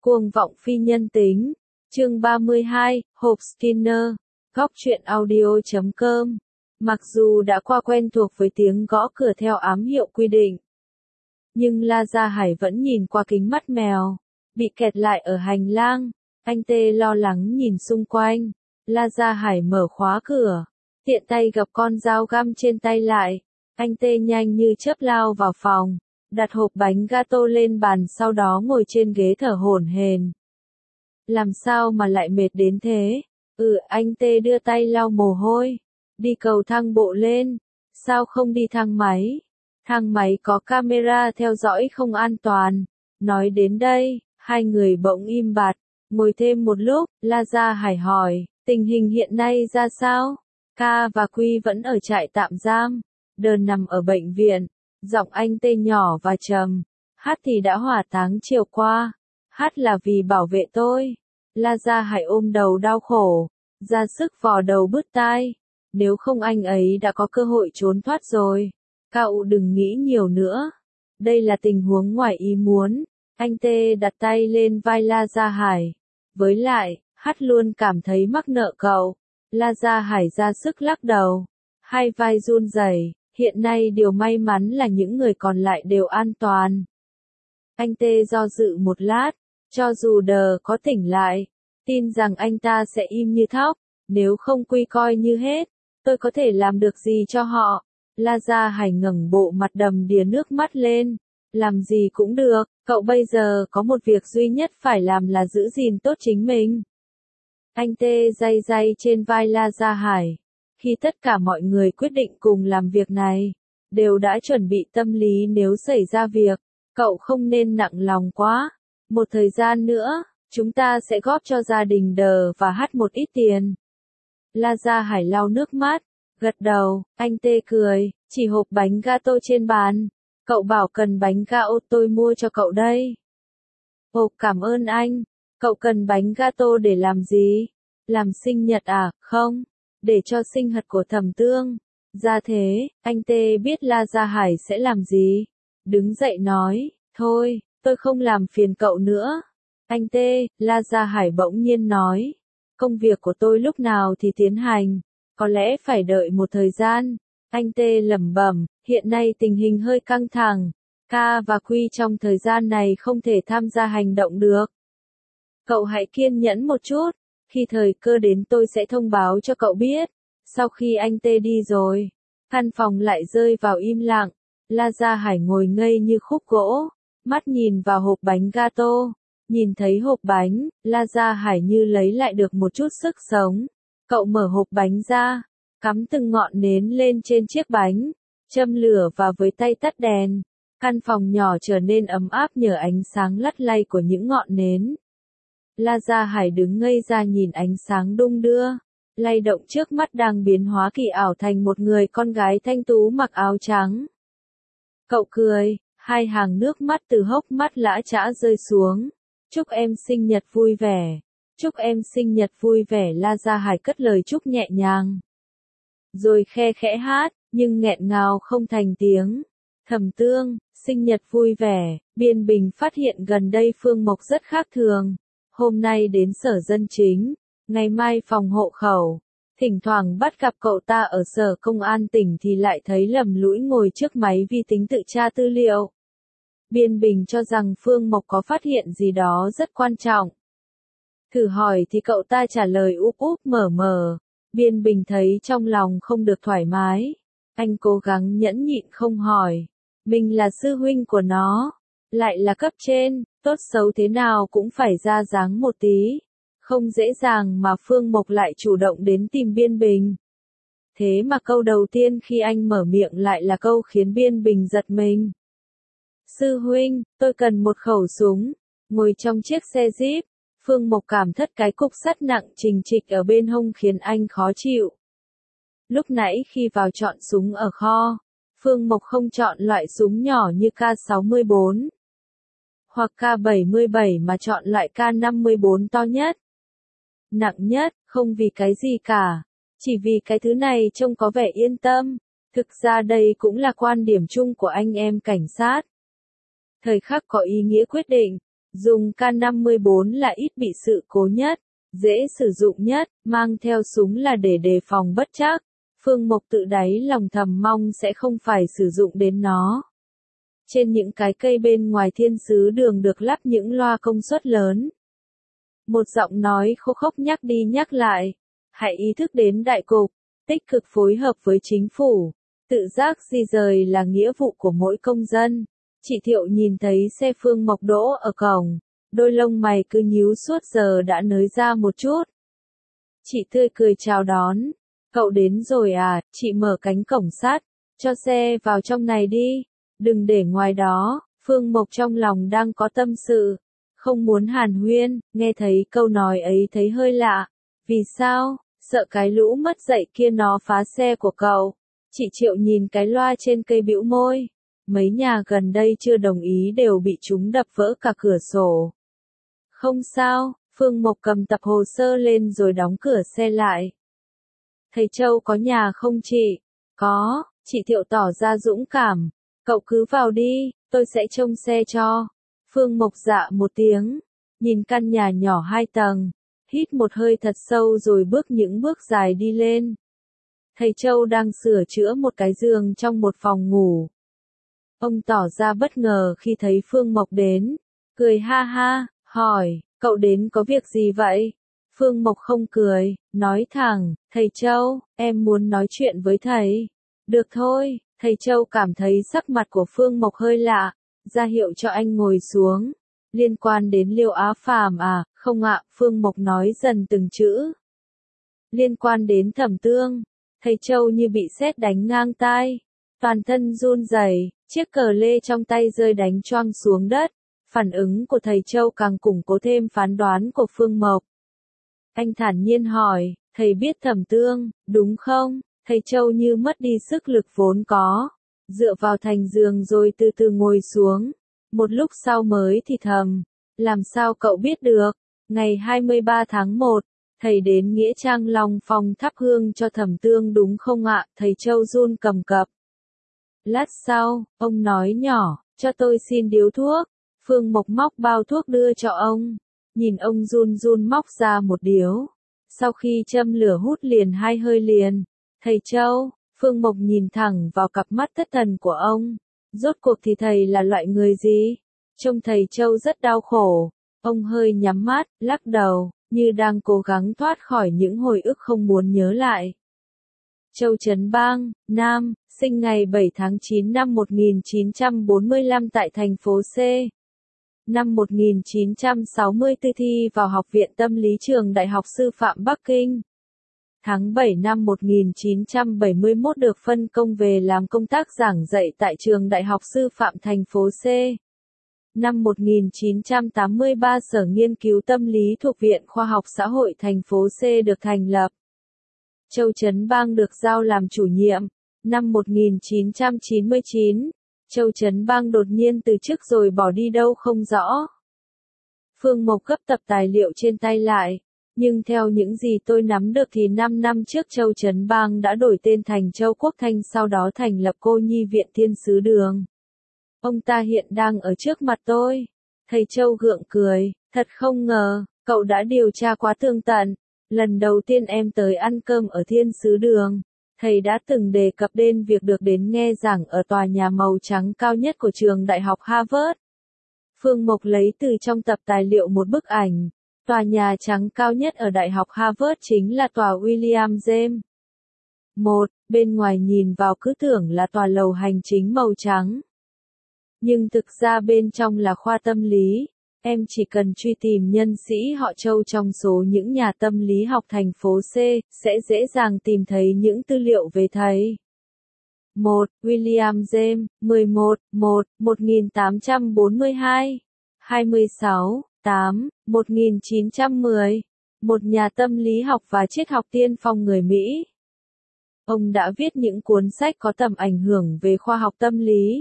Cuồng vọng phi nhân tính. Chương 32, hộp Skinner. Góc truyện audio.com. Mặc dù đã qua quen thuộc với tiếng gõ cửa theo ám hiệu quy định, nhưng La Gia Hải vẫn nhìn qua kính mắt mèo. Bị kẹt lại ở hành lang, anh Tê lo lắng nhìn xung quanh. La Gia Hải mở khóa cửa, tiện tay gập con dao găm trên tay lại. Anh Tê nhanh như chớp lao vào phòng, đặt hộp bánh gato lên bàn, sau đó ngồi trên ghế thở hổn hển. Làm sao mà lại mệt đến thế? Anh Tê đưa tay lau mồ hôi. Đi cầu thang bộ lên. Sao không đi thang máy? Thang máy có camera theo dõi không an toàn. Nói đến đây, hai người bỗng im bặt. Ngồi thêm một lúc, La Gia Hải hỏi, tình hình hiện nay ra sao? Ca và Quy vẫn ở trại tạm giam. Đờn nằm ở bệnh viện. Giọng anh Tê nhỏ và trầm. Hát thì đã hỏa táng chiều qua. Hát là vì bảo vệ tôi. La Gia Hải ôm đầu đau khổ, ra sức vò đầu bứt tai. Nếu không anh ấy đã có cơ hội trốn thoát rồi. Cậu đừng nghĩ nhiều nữa. Đây là tình huống ngoài ý muốn. Anh Tê đặt tay lên vai La Gia Hải. Với lại, Hát luôn cảm thấy mắc nợ cậu. La Gia Hải ra sức lắc đầu. Hai vai run rẩy. Hiện nay điều may mắn là những người còn lại đều an toàn. Anh Tê do dự một lát. Cho dù Đờ có tỉnh lại, tin rằng anh ta sẽ im như thóc. Nếu không Quy coi như hết, tôi có thể làm được gì cho họ? La Gia Hải ngẩng bộ mặt đầm đìa nước mắt lên. Làm gì cũng được, cậu bây giờ có một việc duy nhất phải làm là giữ gìn tốt chính mình. Anh Tê day day trên vai La Gia Hải. Khi tất cả mọi người quyết định cùng làm việc này, đều đã chuẩn bị tâm lý nếu xảy ra việc, cậu không nên nặng lòng quá. Một thời gian nữa, chúng ta sẽ góp cho gia đình Đờ và Hát một ít tiền. La Gia Hải lau nước mắt, gật đầu. Anh Tê cười, chỉ hộp bánh gato trên bàn. Cậu bảo cần bánh gạo, tôi mua cho cậu đây. Ồ, cảm ơn anh. Cậu cần bánh gato để làm gì? Làm sinh nhật à? Không, để cho sinh nhật của Thẩm Tương. Ra thế, anh Tê biết La Gia Hải sẽ làm gì. Đứng dậy nói, thôi, tôi không làm phiền cậu nữa. Anh Tê, La Gia Hải bỗng nhiên nói. Công việc của tôi lúc nào thì tiến hành, có lẽ phải đợi một thời gian. Anh Tê lẩm bẩm, hiện nay tình hình hơi căng thẳng. Ca và Quy trong thời gian này không thể tham gia hành động được. Cậu hãy kiên nhẫn một chút, khi thời cơ đến tôi sẽ thông báo cho cậu biết. Sau khi anh Tê đi rồi, căn phòng lại rơi vào im lặng. La Gia Hải ngồi ngây như khúc gỗ, mắt nhìn vào hộp bánh gato. Nhìn thấy hộp bánh, La Gia Hải như lấy lại được một chút sức sống. Cậu mở hộp bánh ra, cắm từng ngọn nến lên trên chiếc bánh, châm lửa và với tay tắt đèn. Căn phòng nhỏ trở nên ấm áp nhờ ánh sáng lắt lay của những ngọn nến. La Gia Hải đứng ngây ra nhìn ánh sáng đung đưa, lay động trước mắt đang biến hóa kỳ ảo thành một người con gái thanh tú mặc áo trắng. Cậu cười, hai hàng nước mắt từ hốc mắt lã chã rơi xuống. Chúc em sinh nhật vui vẻ. Chúc em sinh nhật vui vẻ. La Gia Hải cất lời chúc nhẹ nhàng. Rồi khe khẽ hát, nhưng nghẹn ngào không thành tiếng. Thẩm Tương, sinh nhật vui vẻ. Biên Bình phát hiện gần đây Phương Mộc rất khác thường. Hôm nay đến sở dân chính, ngày mai phòng hộ khẩu. Thỉnh thoảng bắt gặp cậu ta ở sở công an tỉnh thì lại thấy lầm lũi ngồi trước máy vi tính tự tra tư liệu. Biên Bình cho rằng Phương Mộc có phát hiện gì đó rất quan trọng. Thử hỏi thì cậu ta trả lời úp úp mở mở. Biên Bình thấy trong lòng không được thoải mái. Anh cố gắng nhẫn nhịn không hỏi. Mình là sư huynh của nó, lại là cấp trên, tốt xấu thế nào cũng phải ra dáng một tí. Không dễ dàng mà Phương Mộc lại chủ động đến tìm Biên Bình. Thế mà câu đầu tiên khi anh mở miệng lại là câu khiến Biên Bình giật mình. Sư huynh, tôi cần một khẩu súng. Ngồi trong chiếc xe Jeep, Phương Mộc cảm thất cái cục sắt nặng trình trịch ở bên hông khiến anh khó chịu. Lúc nãy khi vào chọn súng ở kho, Phương Mộc không chọn loại súng nhỏ như K64 hoặc K77 mà chọn loại K54 to nhất, nặng nhất, không vì cái gì cả, chỉ vì cái thứ này trông có vẻ yên tâm. Thực ra đây cũng là quan điểm chung của anh em cảnh sát. Thời khắc có ý nghĩa quyết định, Dùng K54 là ít bị sự cố nhất, dễ sử dụng nhất, mang theo súng là để đề phòng bất trắc. Phương Mộc tự đáy lòng thầm mong sẽ không phải sử dụng đến nó. Trên những cái cây bên ngoài thiên sứ đường được lắp những loa công suất lớn. Một giọng nói khô khốc nhắc đi nhắc lại. Hãy ý thức đến đại cục, tích cực phối hợp với chính phủ. Tự giác di rời là nghĩa vụ của mỗi công dân. Chị Thiệu nhìn thấy xe Phương Mộc đỗ ở cổng. Đôi lông mày cứ nhíu suốt giờ đã nới ra một chút. Chị tươi cười chào đón. Cậu đến rồi à, chị mở cánh cổng sắt, cho xe vào trong này đi. Đừng để ngoài đó. Phương Mộc trong lòng đang có tâm sự. Không muốn hàn huyên, nghe thấy câu nói ấy thấy hơi lạ. Vì sao? Sợ cái lũ mất dạy kia nó phá xe của cậu. Chị Triệu nhìn cái loa trên cây bĩu môi. Mấy nhà gần đây chưa đồng ý đều bị chúng đập vỡ cả cửa sổ. Không sao, Phương Mộc cầm tập hồ sơ lên rồi đóng cửa xe lại. Thầy Châu có nhà không chị? Có, chị Thiệu tỏ ra dũng cảm. Cậu cứ vào đi, tôi sẽ trông xe cho. Phương Mộc dạ một tiếng, nhìn căn nhà nhỏ 2 tầng, hít một hơi thật sâu rồi bước những bước dài đi lên. Thầy Châu đang sửa chữa một cái giường trong một phòng ngủ. Ông tỏ ra bất ngờ khi thấy Phương Mộc đến, cười ha ha, hỏi, cậu đến có việc gì vậy? Phương Mộc không cười, nói thẳng, thầy Châu, em muốn nói chuyện với thầy. Được thôi, thầy Châu cảm thấy sắc mặt của Phương Mộc hơi lạ, ra hiệu cho anh ngồi xuống. Liên quan đến Liêu Á Phàm à, không ạ, Phương Mộc nói dần từng chữ. Liên quan đến Thẩm Tương, thầy Châu như bị sét đánh ngang tai. Toàn thân run rẩy, chiếc cờ lê trong tay rơi đánh choang xuống đất. Phản ứng của thầy Châu càng củng cố thêm phán đoán của Phương Mộc. Anh thản nhiên hỏi, thầy biết Thẩm Tương, đúng không? Thầy Châu như mất đi sức lực vốn có. Dựa vào thành giường rồi từ từ ngồi xuống. Một lúc sau mới thì thầm. Làm sao cậu biết được? Ngày 23 tháng 1, thầy đến Nghĩa Trang Long Phong thắp hương cho Thẩm Tương đúng không ạ? Thầy Châu run cầm cập. Lát sau, ông nói nhỏ, cho tôi xin điếu thuốc. Phương Mộc móc bao thuốc đưa cho ông. Nhìn ông run run móc ra một điếu. Sau khi châm lửa hút liền 2 hơi liền. Thầy Châu, Phương Mộc nhìn thẳng vào cặp mắt thất thần của ông. Rốt cuộc thì thầy là loại người gì? Trông thầy Châu rất đau khổ. Ông hơi nhắm mắt, lắc đầu, như đang cố gắng thoát khỏi những hồi ức không muốn nhớ lại. Châu Trấn Bang, Nam, sinh ngày 7 tháng 9 năm 1945 tại thành phố C. Năm 1964 thi vào Học viện Tâm lý Trường Đại học Sư phạm Bắc Kinh. Tháng 7 năm 1971 được phân công về làm công tác giảng dạy tại Trường Đại học Sư phạm thành phố C. Năm 1983 Sở Nghiên cứu Tâm lý thuộc Viện Khoa học Xã hội thành phố C được thành lập. Châu Trấn Bang được giao làm chủ nhiệm. Năm 1999, Châu Trấn Bang đột nhiên từ chức rồi bỏ đi đâu không rõ. Phương Mộc gấp tập tài liệu trên tay lại. Nhưng theo những gì tôi nắm được thì 5 năm trước Châu Trấn Bang đã đổi tên thành Châu Quốc Thanh, sau đó thành lập Cô Nhi Viện Thiên Sứ Đường. Ông ta hiện đang ở trước mặt tôi. Thầy Châu gượng cười, thật không ngờ, cậu đã điều tra quá tường tận. Lần đầu tiên em tới ăn cơm ở Thiên Sứ Đường, thầy đã từng đề cập đến việc được đến nghe giảng ở tòa nhà màu trắng cao nhất của trường đại học Harvard. Phương Mộc lấy từ trong tập tài liệu một bức ảnh. Tòa nhà trắng cao nhất ở Đại học Harvard chính là tòa William James. Bên ngoài nhìn vào cứ tưởng là tòa lầu hành chính màu trắng. Nhưng thực ra bên trong là khoa tâm lý. Em chỉ cần truy tìm nhân sĩ họ Châu trong số những nhà tâm lý học thành phố C, sẽ dễ dàng tìm thấy những tư liệu về thầy. William James, 1842, 1910, một nhà tâm lý học và triết học tiên phong người Mỹ. Ông đã viết những cuốn sách có tầm ảnh hưởng về khoa học tâm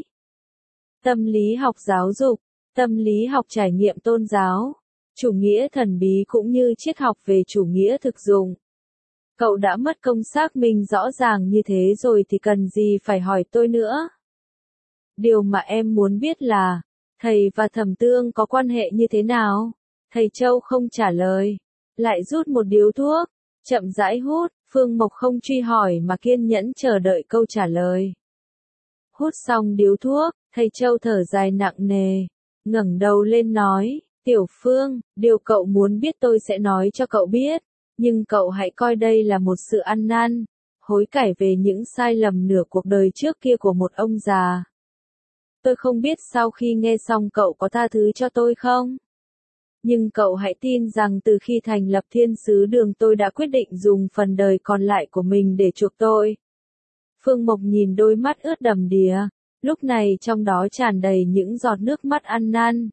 lý học giáo dục, tâm lý học trải nghiệm tôn giáo, chủ nghĩa thần bí cũng như triết học về chủ nghĩa thực dụng. Cậu đã mất công xác minh rõ ràng như thế rồi thì cần gì phải hỏi tôi nữa. Điều mà em muốn biết là, Thầy và Thẩm Tương có quan hệ như thế nào? Thầy Châu không trả lời, lại rút một điếu thuốc, chậm rãi hút, Phương Mộc không truy hỏi mà kiên nhẫn chờ đợi câu trả lời. Hút xong điếu thuốc, thầy Châu thở dài nặng nề, ngẩng đầu lên nói, Tiểu Phương, điều cậu muốn biết tôi sẽ nói cho cậu biết, nhưng cậu hãy coi đây là một sự ăn năn, hối cải về những sai lầm nửa cuộc đời trước kia của một ông già. Tôi không biết sau khi nghe xong cậu có tha thứ cho tôi không? Nhưng cậu hãy tin rằng từ khi thành lập Thiên Sứ Đường tôi đã quyết định dùng phần đời còn lại của mình để chuộc tội. Phương Mộc nhìn đôi mắt ướt đầm đìa, lúc này trong đó tràn đầy những giọt nước mắt ăn năn.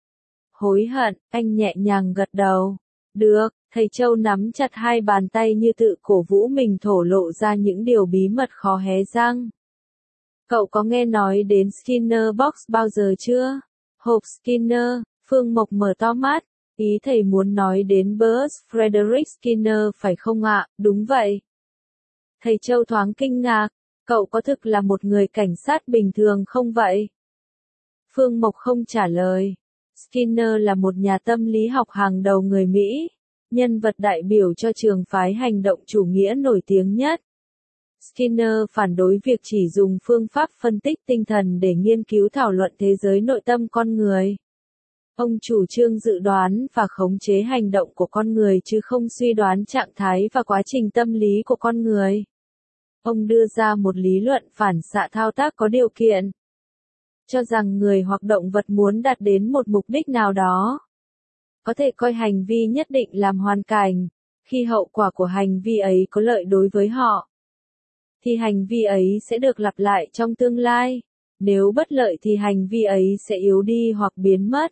Hối hận, anh nhẹ nhàng gật đầu. Được, thầy Châu nắm chặt hai bàn tay như tự cổ vũ mình thổ lộ ra những điều bí mật khó hé răng. Cậu có nghe nói đến Skinner Box bao giờ chưa? Hộp Skinner, Phương Mộc mở to mắt, ý thầy muốn nói đến Bruce Frederick Skinner phải không ạ? Đúng vậy. Thầy Châu thoáng kinh ngạc, cậu có thực là một người cảnh sát bình thường không vậy? Phương Mộc không trả lời. Skinner là một nhà tâm lý học hàng đầu người Mỹ, nhân vật đại biểu cho trường phái hành động chủ nghĩa nổi tiếng nhất. Skinner phản đối việc chỉ dùng phương pháp phân tích tinh thần để nghiên cứu thảo luận thế giới nội tâm con người. Ông chủ trương dự đoán và khống chế hành động của con người chứ không suy đoán trạng thái và quá trình tâm lý của con người. Ông đưa ra một lý luận phản xạ thao tác có điều kiện, cho rằng người hoặc động vật muốn đạt đến một mục đích nào đó, có thể coi hành vi nhất định làm hoàn cảnh, khi hậu quả của hành vi ấy có lợi đối với họ, thì hành vi ấy sẽ được lặp lại trong tương lai, nếu bất lợi thì hành vi ấy sẽ yếu đi hoặc biến mất.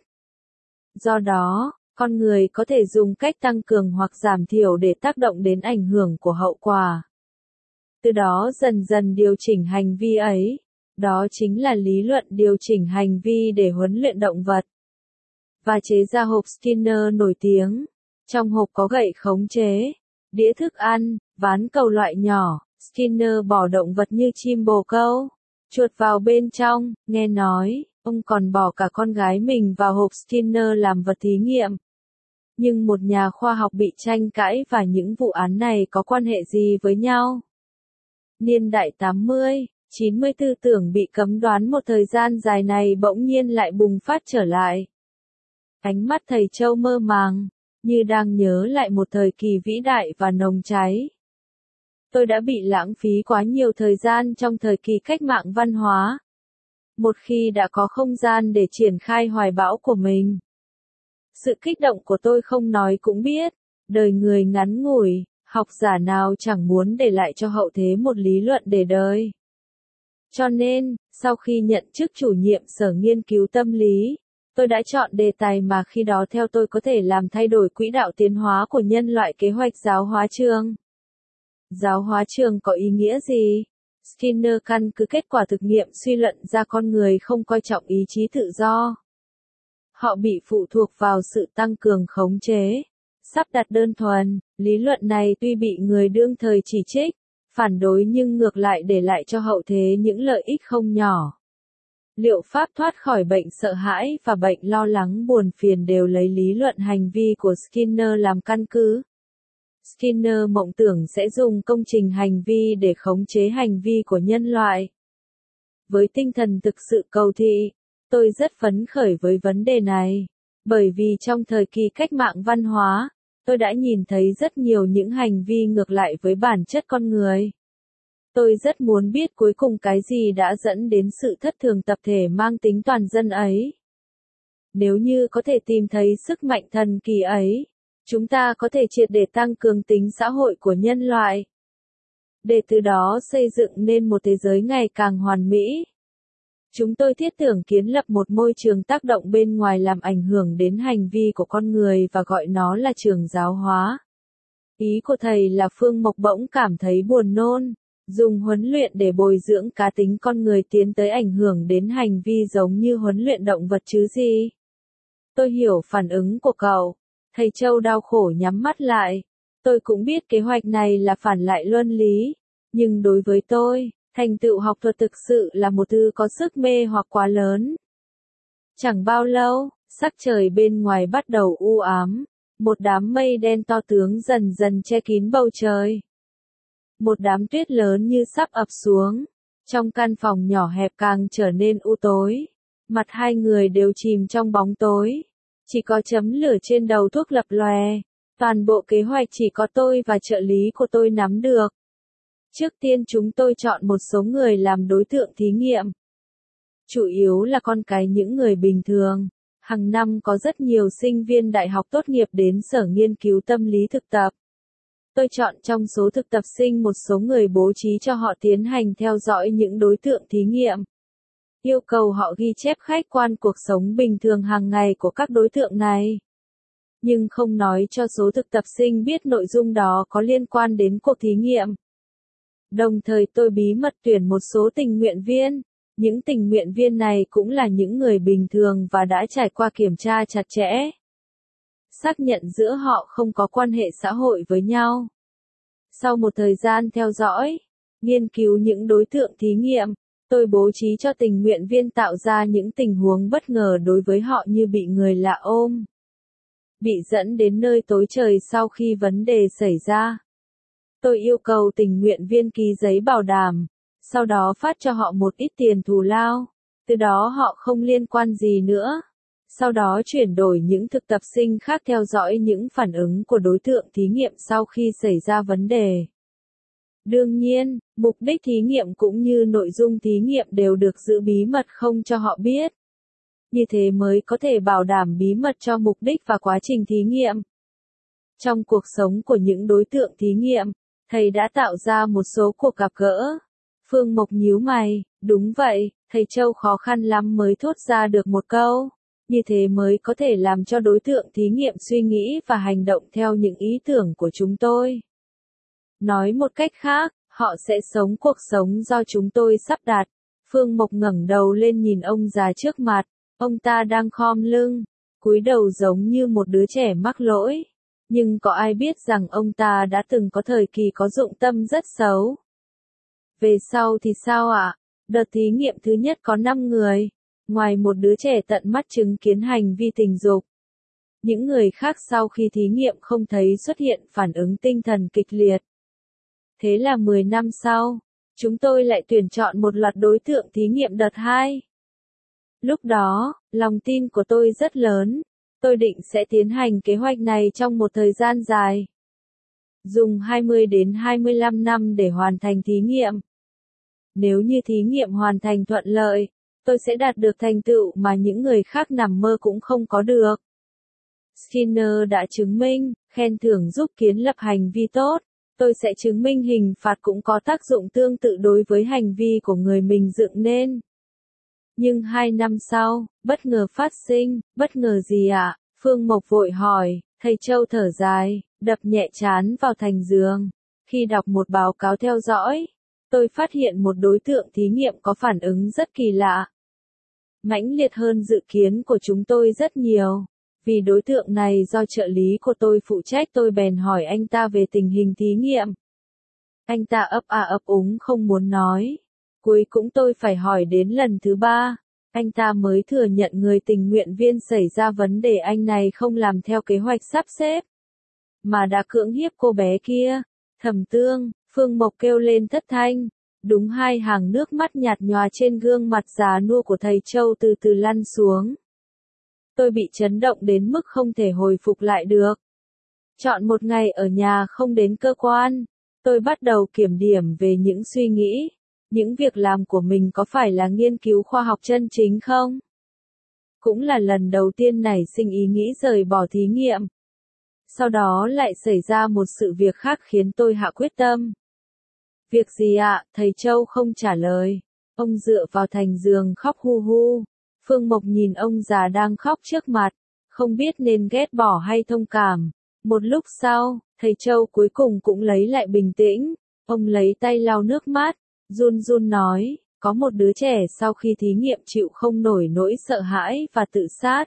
Do đó, con người có thể dùng cách tăng cường hoặc giảm thiểu để tác động đến ảnh hưởng của hậu quả. Từ đó dần dần điều chỉnh hành vi ấy. Đó chính là lý luận điều chỉnh hành vi để huấn luyện động vật. Và chế ra hộp Skinner nổi tiếng. Trong hộp có gậy khống chế, đĩa thức ăn, ván cầu loại nhỏ. Skinner bỏ động vật như chim bồ câu, chuột vào bên trong, nghe nói, ông còn bỏ cả con gái mình vào hộp Skinner làm vật thí nghiệm. Nhưng một nhà khoa học bị tranh cãi và những vụ án này có quan hệ gì với nhau? Niên đại 80, 94 tưởng bị cấm đoán một thời gian dài này bỗng nhiên lại bùng phát trở lại. Ánh mắt thầy Châu mơ màng, như đang nhớ lại một thời kỳ vĩ đại và nồng cháy. Tôi đã bị lãng phí quá nhiều thời gian trong thời kỳ cách mạng văn hóa. Một khi đã có không gian để triển khai hoài bão của mình. Sự kích động của tôi không nói cũng biết, đời người ngắn ngủi, học giả nào chẳng muốn để lại cho hậu thế một lý luận để đời. Cho nên, sau khi nhận chức chủ nhiệm sở nghiên cứu tâm lý, tôi đã chọn đề tài mà khi đó theo tôi có thể làm thay đổi quỹ đạo tiến hóa của nhân loại, kế hoạch giáo hóa trường. Giáo hóa trường có ý nghĩa gì? Skinner căn cứ kết quả thực nghiệm suy luận ra con người không coi trọng ý chí tự do. Họ bị phụ thuộc vào sự tăng cường khống chế, sắp đặt đơn thuần. Lý luận này tuy bị người đương thời chỉ trích, phản đối nhưng ngược lại để lại cho hậu thế những lợi ích không nhỏ. Liệu pháp thoát khỏi bệnh sợ hãi và bệnh lo lắng buồn phiền đều lấy lý luận hành vi của Skinner làm căn cứ. Skinner mộng tưởng sẽ dùng công trình hành vi để khống chế hành vi của nhân loại. Với tinh thần thực sự cầu thị, tôi rất phấn khởi với vấn đề này, bởi vì trong thời kỳ cách mạng văn hóa, tôi đã nhìn thấy rất nhiều những hành vi ngược lại với bản chất con người. Tôi rất muốn biết cuối cùng cái gì đã dẫn đến sự thất thường tập thể mang tính toàn dân ấy. Nếu như có thể tìm thấy sức mạnh thần kỳ ấy, chúng ta có thể triệt để tăng cường tính xã hội của nhân loại, để từ đó xây dựng nên một thế giới ngày càng hoàn mỹ. Chúng tôi thiết tưởng kiến lập một môi trường tác động bên ngoài làm ảnh hưởng đến hành vi của con người và gọi nó là trường giáo hóa. Ý của thầy là Phương Mộc bỗng cảm thấy buồn nôn, dùng huấn luyện để bồi dưỡng cá tính con người tiến tới ảnh hưởng đến hành vi giống như huấn luyện động vật chứ gì. Tôi hiểu phản ứng của cậu. Thầy Châu đau khổ nhắm mắt lại. Tôi cũng biết kế hoạch này là phản lại luân lý. Nhưng đối với tôi, thành tựu học thuật thực sự là một thứ có sức mê hoặc quá lớn. Chẳng bao lâu, sắc trời bên ngoài bắt đầu u ám, một đám mây đen to tướng dần dần che kín bầu trời. Một đám tuyết lớn như sắp ập xuống, trong căn phòng nhỏ hẹp càng trở nên u tối, mặt hai người đều chìm trong bóng tối, chỉ có chấm lửa trên đầu thuốc lập lòe, toàn bộ kế hoạch chỉ có tôi và trợ lý của tôi nắm được. Trước tiên chúng tôi chọn một số người làm đối tượng thí nghiệm. Chủ yếu là con cái những người bình thường. Hàng năm có rất nhiều sinh viên đại học tốt nghiệp đến sở nghiên cứu tâm lý thực tập. Tôi chọn trong số thực tập sinh một số người bố trí cho họ tiến hành theo dõi những đối tượng thí nghiệm. Yêu cầu họ ghi chép khách quan cuộc sống bình thường hàng ngày của các đối tượng này. Nhưng không nói cho số thực tập sinh biết nội dung đó có liên quan đến cuộc thí nghiệm. Đồng thời tôi bí mật tuyển một số tình nguyện viên. Những tình nguyện viên này cũng là những người bình thường và đã trải qua kiểm tra chặt chẽ. Xác nhận giữa họ không có quan hệ xã hội với nhau. Sau một thời gian theo dõi, nghiên cứu những đối tượng thí nghiệm, tôi bố trí cho tình nguyện viên tạo ra những tình huống bất ngờ đối với họ như bị người lạ ôm, bị dẫn đến nơi tối trời sau khi vấn đề xảy ra. Tôi yêu cầu tình nguyện viên ký giấy bảo đảm, sau đó phát cho họ một ít tiền thù lao, từ đó họ không liên quan gì nữa. Sau đó chuyển đổi những thực tập sinh khác theo dõi những phản ứng của đối tượng thí nghiệm sau khi xảy ra vấn đề. Đương nhiên, mục đích thí nghiệm cũng như nội dung thí nghiệm đều được giữ bí mật không cho họ biết. Như thế mới có thể bảo đảm bí mật cho mục đích và quá trình thí nghiệm. Trong cuộc sống của những đối tượng thí nghiệm, thầy đã tạo ra một số cuộc gặp gỡ. Phương Mộc nhíu mày, đúng vậy, thầy Châu khó khăn lắm mới thốt ra được một câu. Như thế mới có thể làm cho đối tượng thí nghiệm suy nghĩ và hành động theo những ý tưởng của chúng tôi. Nói một cách khác, họ sẽ sống cuộc sống do chúng tôi sắp đặt. Phương Mộc ngẩng đầu lên nhìn ông già trước mặt, ông ta đang khom lưng, cúi đầu giống như một đứa trẻ mắc lỗi. Nhưng có ai biết rằng ông ta đã từng có thời kỳ có dụng tâm rất xấu. Về sau thì sao ạ? Đợt thí nghiệm thứ nhất có 5 người. Ngoài một đứa trẻ tận mắt chứng kiến hành vi tình dục. Những người khác sau khi thí nghiệm không thấy xuất hiện phản ứng tinh thần kịch liệt. Thế là 10 năm sau, chúng tôi lại tuyển chọn một loạt đối tượng thí nghiệm đợt 2. Lúc đó, lòng tin của tôi rất lớn. Tôi định sẽ tiến hành kế hoạch này trong một thời gian dài. Dùng 20 đến 25 năm để hoàn thành thí nghiệm. Nếu như thí nghiệm hoàn thành thuận lợi, tôi sẽ đạt được thành tựu mà những người khác nằm mơ cũng không có được. Skinner đã chứng minh, khen thưởng giúp kiến lập hành vi tốt. Tôi sẽ chứng minh hình phạt cũng có tác dụng tương tự đối với hành vi của người mình dựng nên. Nhưng 2 năm sau, bất ngờ phát sinh, bất ngờ gì ạ? Phương Mộc vội hỏi, thầy Châu thở dài, đập nhẹ trán vào thành giường. Khi đọc một báo cáo theo dõi, tôi phát hiện một đối tượng thí nghiệm có phản ứng rất kỳ lạ. Mãnh liệt hơn dự kiến của chúng tôi rất nhiều. Vì đối tượng này do trợ lý của tôi phụ trách tôi bèn hỏi anh ta về tình hình thí nghiệm. Anh ta ấp úng không muốn nói. Cuối cùng tôi phải hỏi đến lần thứ 3. Anh ta mới thừa nhận người tình nguyện viên xảy ra vấn đề anh này không làm theo kế hoạch sắp xếp. Mà đã cưỡng hiếp cô bé kia. Thẩm Tương, Phương Mộc kêu lên thất thanh. Đúng 2 hàng nước mắt nhạt nhòa trên gương mặt già nua của thầy Châu từ từ lăn xuống. Tôi bị chấn động đến mức không thể hồi phục lại được. Chọn một ngày ở nhà không đến cơ quan. Tôi bắt đầu kiểm điểm về những suy nghĩ. Những việc làm của mình có phải là nghiên cứu khoa học chân chính không? Cũng là lần đầu tiên nảy sinh ý nghĩ rời bỏ thí nghiệm. Sau đó lại xảy ra một sự việc khác khiến tôi hạ quyết tâm. Việc gì ạ? Thầy Châu không trả lời. Ông dựa vào thành giường khóc hu hu. Phương Mộc nhìn ông già đang khóc trước mặt, không biết nên ghét bỏ hay thông cảm. Một lúc sau, thầy Châu cuối cùng cũng lấy lại bình tĩnh. Ông lấy tay lau nước mắt, run run nói, có một đứa trẻ sau khi thí nghiệm chịu không nổi nỗi sợ hãi và tự sát.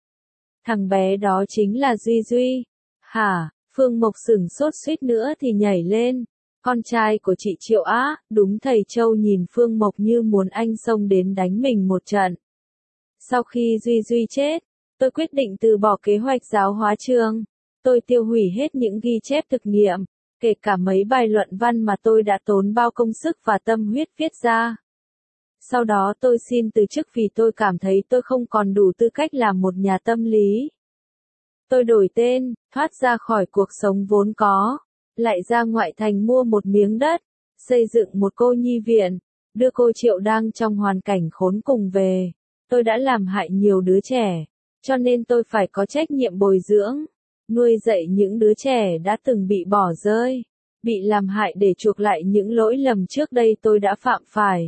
Thằng bé đó chính là Duy Duy. Hả? Phương Mộc sửng sốt suýt nữa thì nhảy lên. Con trai của chị Triệu á, đúng thầy Châu nhìn Phương Mộc như muốn anh xông đến đánh mình một trận. Sau khi Duy Duy chết, tôi quyết định từ bỏ kế hoạch giáo hóa trường. Tôi tiêu hủy hết những ghi chép thực nghiệm, kể cả mấy bài luận văn mà tôi đã tốn bao công sức và tâm huyết viết ra. Sau đó tôi xin từ chức vì tôi cảm thấy tôi không còn đủ tư cách làm một nhà tâm lý. Tôi đổi tên, thoát ra khỏi cuộc sống vốn có, lại ra ngoại thành mua một miếng đất, xây dựng một cô nhi viện, đưa cô Triệu đang trong hoàn cảnh khốn cùng về. Tôi đã làm hại nhiều đứa trẻ, cho nên tôi phải có trách nhiệm bồi dưỡng, nuôi dạy những đứa trẻ đã từng bị bỏ rơi, bị làm hại để chuộc lại những lỗi lầm trước đây tôi đã phạm phải.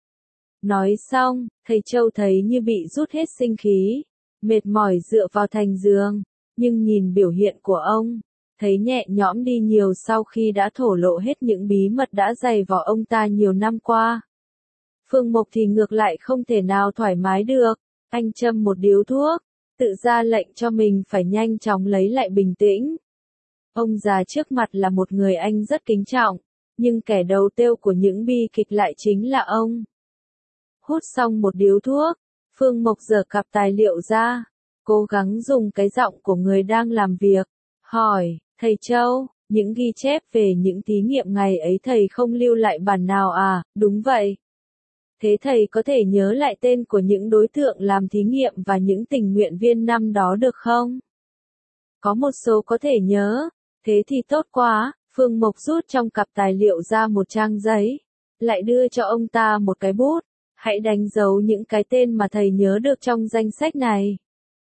Nói xong, thầy Châu thấy như bị rút hết sinh khí, mệt mỏi dựa vào thành giường, nhưng nhìn biểu hiện của ông, thấy nhẹ nhõm đi nhiều sau khi đã thổ lộ hết những bí mật đã dày vò ông ta nhiều năm qua. Phương Mộc thì ngược lại không thể nào thoải mái được, anh châm một điếu thuốc, tự ra lệnh cho mình phải nhanh chóng lấy lại bình tĩnh. Ông già trước mặt là một người anh rất kính trọng, nhưng kẻ đầu tiêu của những bi kịch lại chính là ông. Hút xong một điếu thuốc, Phương Mộc giở cặp tài liệu ra, cố gắng dùng cái giọng của người đang làm việc, hỏi, thầy Châu, những ghi chép về những thí nghiệm ngày ấy thầy không lưu lại bản nào à? Đúng vậy. Thế thầy có thể nhớ lại tên của những đối tượng làm thí nghiệm và những tình nguyện viên năm đó được không? Có một số có thể nhớ, thế thì tốt quá. Phương Mộc rút trong cặp tài liệu ra một trang giấy, lại đưa cho ông ta một cái bút. Hãy đánh dấu những cái tên mà thầy nhớ được trong danh sách này.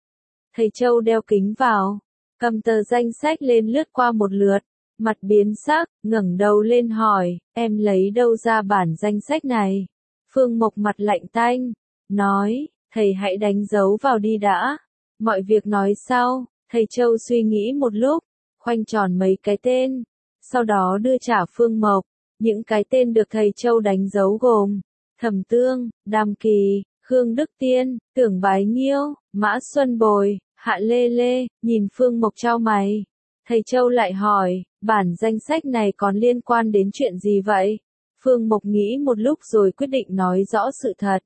Thầy Châu đeo kính vào, cầm tờ danh sách lên lướt qua một lượt, mặt biến sắc, ngẩng đầu lên hỏi, em lấy đâu ra bản danh sách này? Phương Mộc mặt lạnh tanh, nói, thầy hãy đánh dấu vào đi đã, mọi việc nói sau. Thầy Châu suy nghĩ một lúc, khoanh tròn mấy cái tên, sau đó đưa trả Phương Mộc. Những cái tên được thầy Châu đánh dấu gồm Thẩm Tương, Đàm Kỳ, Khương Đức Tiên, Tưởng Bái Nhiêu, Mã Xuân Bồi, Hạ Lê Lê. Nhìn Phương Mộc chau mày, thầy Châu lại hỏi, bản danh sách này còn liên quan đến chuyện gì vậy? Phương Mộc nghĩ một lúc rồi quyết định nói rõ sự thật.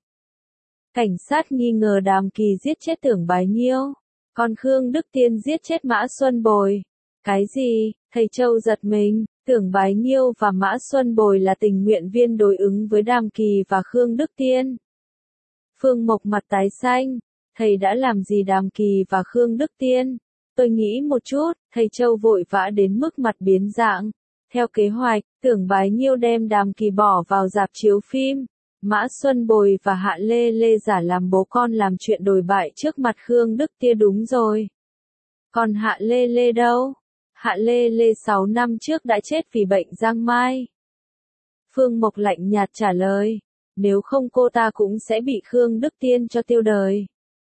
Cảnh sát nghi ngờ Đàm Kỳ giết chết Tưởng Bái Nhiêu, còn Khương Đức Tiên giết chết Mã Xuân Bồi. Cái gì? Thầy Châu giật mình. Tưởng Bái Nhiêu và Mã Xuân Bồi là tình nguyện viên đối ứng với Đàm Kỳ và Khương Đức Tiên. Phương Mộc mặt tái xanh, thầy đã làm gì Đàm Kỳ và Khương Đức Tiên? Tôi nghĩ một chút. Thầy Châu vội vã đến mức mặt biến dạng. Theo kế hoạch, Tưởng Bái Nhiêu đem Đàm Kỳ bỏ vào rạp chiếu phim. Mã Xuân Bồi và Hạ Lê Lê giả làm bố con làm chuyện đồi bại trước mặt Khương Đức Tiên. Đúng rồi. Còn Hạ Lê Lê đâu? Hạ Lê Lê 6 năm trước đã chết vì bệnh giang mai. Phương Mộc lạnh nhạt trả lời, nếu không cô ta cũng sẽ bị Khương Đức Tiên cho tiêu đời.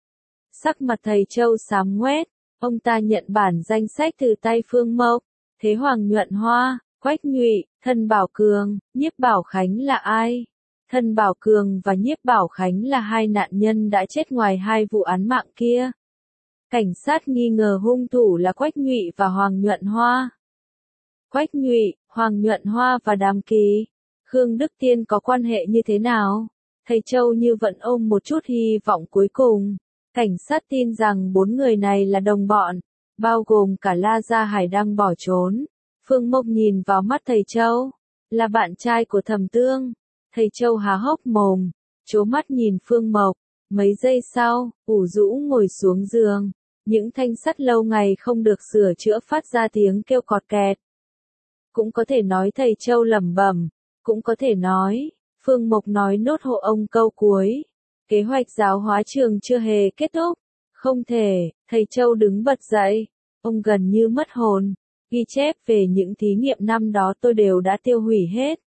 Sắc mặt thầy Châu xám ngoét, ông ta nhận bản danh sách từ tay Phương Mộc. Thế Hoàng Nhuận Hoa, Quách Nhụy, Thân Bảo Cường, Nhiếp Bảo Khánh là ai? Thân Bảo Cường và Nhiếp Bảo Khánh là hai nạn nhân đã chết ngoài hai vụ án mạng kia. Cảnh sát nghi ngờ hung thủ là Quách Nhụy và Hoàng Nhuận Hoa. Quách Nhụy, Hoàng Nhuận Hoa và Đàm Kỳ, Khương Đức Tiên có quan hệ như thế nào? Thầy Châu như vẫn ôm một chút hy vọng cuối cùng. Cảnh sát tin rằng 4 người này là đồng bọn, bao gồm cả La Gia Hải đang bỏ trốn. Phương Mộc nhìn vào mắt thầy Châu, là bạn trai của Thẩm Tương. Thầy Châu há hốc mồm, trố mắt nhìn Phương Mộc. Mấy giây sau, ủ rũ ngồi xuống giường. Những thanh sắt lâu ngày không được sửa chữa phát ra tiếng kêu cọt kẹt. Cũng có thể nói thầy Châu lẩm bẩm, cũng có thể nói, Phương Mộc nói nốt hộ ông câu cuối. Kế hoạch giáo hóa trường chưa hề kết thúc. Không thể, thầy Châu đứng bật dậy. Ông gần như mất hồn. Ghi chép về những thí nghiệm năm đó tôi đều đã tiêu hủy hết.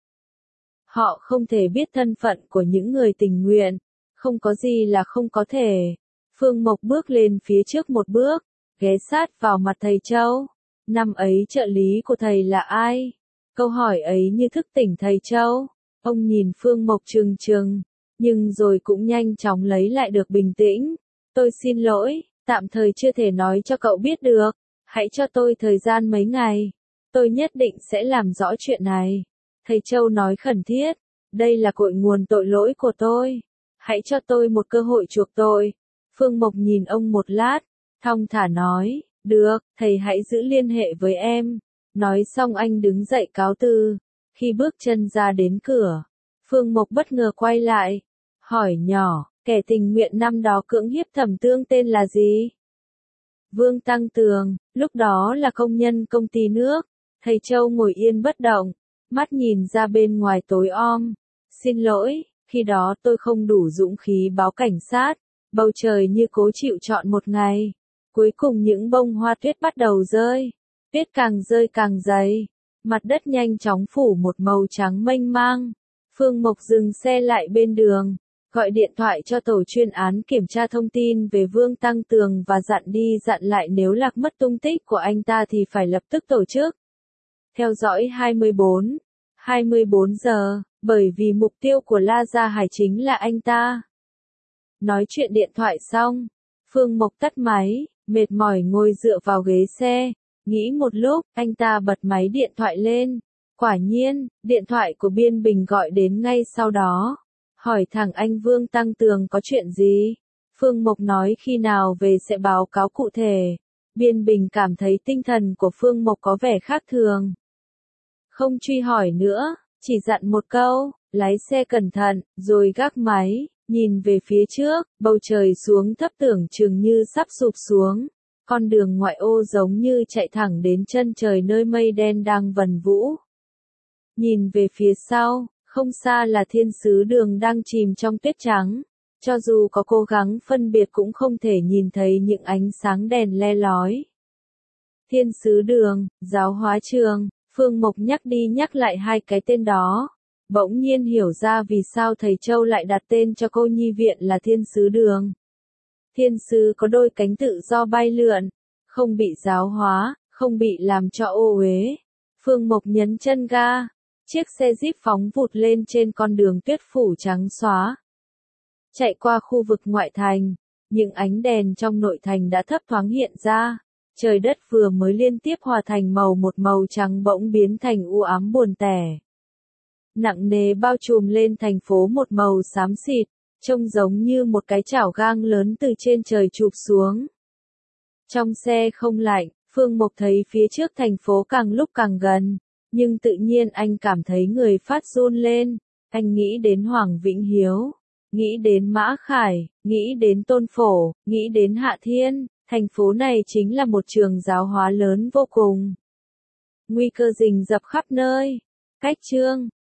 Họ không thể biết thân phận của những người tình nguyện. Không có gì là không có thể. Phương Mộc bước lên phía trước một bước, ghé sát vào mặt thầy Châu. Năm ấy trợ lý của thầy là ai? Câu hỏi ấy như thức tỉnh thầy Châu. Ông nhìn Phương Mộc trừng trừng, nhưng rồi cũng nhanh chóng lấy lại được bình tĩnh. Tôi xin lỗi, tạm thời chưa thể nói cho cậu biết được. Hãy cho tôi thời gian mấy ngày. Tôi nhất định sẽ làm rõ chuyện này. Thầy Châu nói khẩn thiết. Đây là cội nguồn tội lỗi của tôi. Hãy cho tôi một cơ hội chuộc tội. Phương Mộc nhìn ông một lát, thong thả nói, được, thầy hãy giữ liên hệ với em. Nói xong anh đứng dậy cáo từ. Khi bước chân ra đến cửa, Phương Mộc bất ngờ quay lại, hỏi nhỏ, kẻ tình nguyện năm đó cưỡng hiếp Thẩm Tương tên là gì? Vương Tăng Tường, lúc đó là công nhân công ty nước. Thầy Châu ngồi yên bất động, mắt nhìn ra bên ngoài tối om. Xin lỗi, khi đó tôi không đủ dũng khí báo cảnh sát. Bầu trời như cố chịu trọn một ngày. Cuối cùng những bông hoa tuyết bắt đầu rơi. Tuyết càng rơi càng dày. Mặt đất nhanh chóng phủ một màu trắng mênh mang. Phương Mộc dừng xe lại bên đường, gọi điện thoại cho tổ chuyên án kiểm tra thông tin về Vương Tăng Tường và dặn đi dặn lại nếu lạc mất tung tích của anh ta thì phải lập tức tổ chức theo dõi 24 giờ, bởi vì mục tiêu của La Gia Hải chính là anh ta. Nói chuyện điện thoại xong, Phương Mộc tắt máy, mệt mỏi ngồi dựa vào ghế xe, nghĩ một lúc, anh ta bật máy điện thoại lên. Quả nhiên, điện thoại của Biên Bình gọi đến ngay sau đó. Hỏi thẳng anh Vương Tăng Tường có chuyện gì? Phương Mộc nói khi nào về sẽ báo cáo cụ thể. Biên Bình cảm thấy tinh thần của Phương Mộc có vẻ khác thường. Không truy hỏi nữa, chỉ dặn một câu, lái xe cẩn thận, rồi gác máy, nhìn về phía trước, bầu trời xuống thấp tưởng chừng như sắp sụp xuống. Con đường ngoại ô giống như chạy thẳng đến chân trời nơi mây đen đang vần vũ. Nhìn về phía sau, không xa là thiên sứ đường đang chìm trong tuyết trắng. Cho dù có cố gắng phân biệt cũng không thể nhìn thấy những ánh sáng đèn le lói. Thiên sứ đường, giáo hóa trường, Phương Mộc nhắc đi nhắc lại hai cái tên đó. Bỗng nhiên hiểu ra vì sao thầy Châu lại đặt tên cho cô nhi viện là thiên sứ đường. Thiên sứ có đôi cánh tự do bay lượn, không bị giáo hóa, không bị làm cho ô uế. Phương Mộc nhấn chân ga, chiếc xe Jeep phóng vụt lên trên con đường tuyết phủ trắng xóa. Chạy qua khu vực ngoại thành, những ánh đèn trong nội thành đã thấp thoáng hiện ra. Trời đất vừa mới liên tiếp hòa thành một màu trắng bỗng biến thành u ám buồn tẻ. Nặng nề bao trùm lên thành phố một màu xám xịt, trông giống như một cái chảo gang lớn từ trên trời chụp xuống. Trong xe không lạnh, Phương Mộc thấy phía trước thành phố càng lúc càng gần, nhưng tự nhiên anh cảm thấy người phát run lên. Anh nghĩ đến Hoàng Vĩnh Hiếu, nghĩ đến Mã Khải, nghĩ đến Tôn Phổ, nghĩ đến Hạ Thiên. Thành phố này chính là một trường giáo hóa lớn vô cùng. Nguy cơ rình rập khắp nơi. Cách chương